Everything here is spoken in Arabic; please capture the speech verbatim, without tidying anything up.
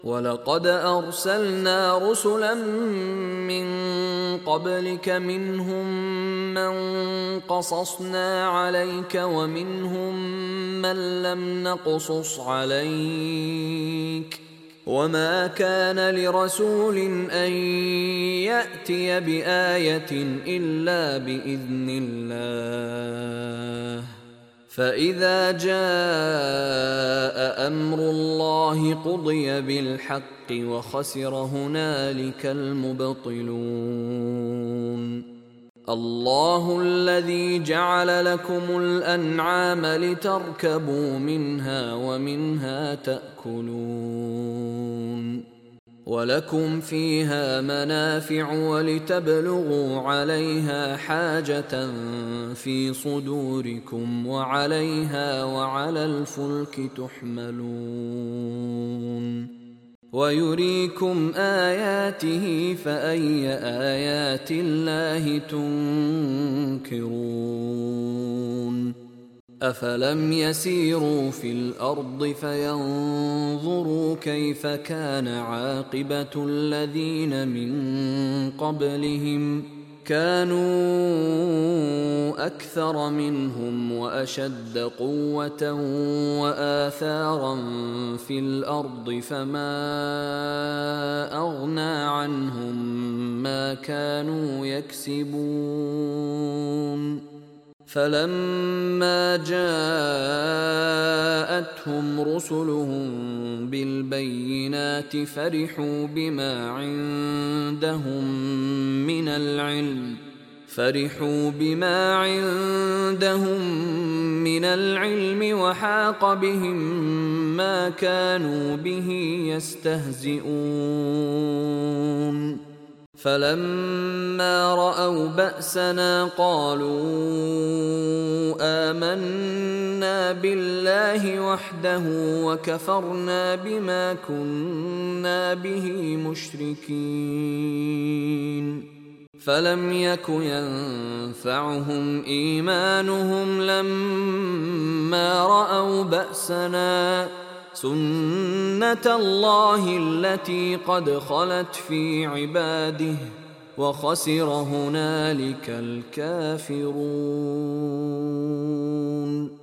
ولقد أرسلنا رسلا من قبلك منهم من قصصنا عليك ومنهم من لم نقصص عليك وما كان لرسول أن يأتي بآية إلا بإذن الله فإذا جاء أمر الله قضي بالحق وخسر هنالك المبطلون الله الذي جعل لكم الأنعام لتركبوا منها ومنها تأكلون ولكم فيها منافع ولتبلغوا عليها حاجة في صدوركم وعليها وعلى الفلك تحملون ويريكم آياته فأي آيات الله تنكرون أفلم يسيروا في الأرض فينظروا كيف كان عاقبة الذين من قبلهم كانوا أكثر منهم وأشد قوة وآثارا في الأرض فما أغنى عنهم ما كانوا يكسبون فلما جاءتهم رسلهم بالبينات فرحوا بما عندهم من العلم فرحوا بما عندهم من العلم وحاق بهم ما كانوا به يستهزئون فلما رأوا بأسنا قالوا آمنا بالله وحده وكفرنا بما كنا به مشركين فلم يك ينفعهم إيمانهم لما رأوا بأسنا سنة الله التي قد خلت في عباده وخسر هنالك الكافرون.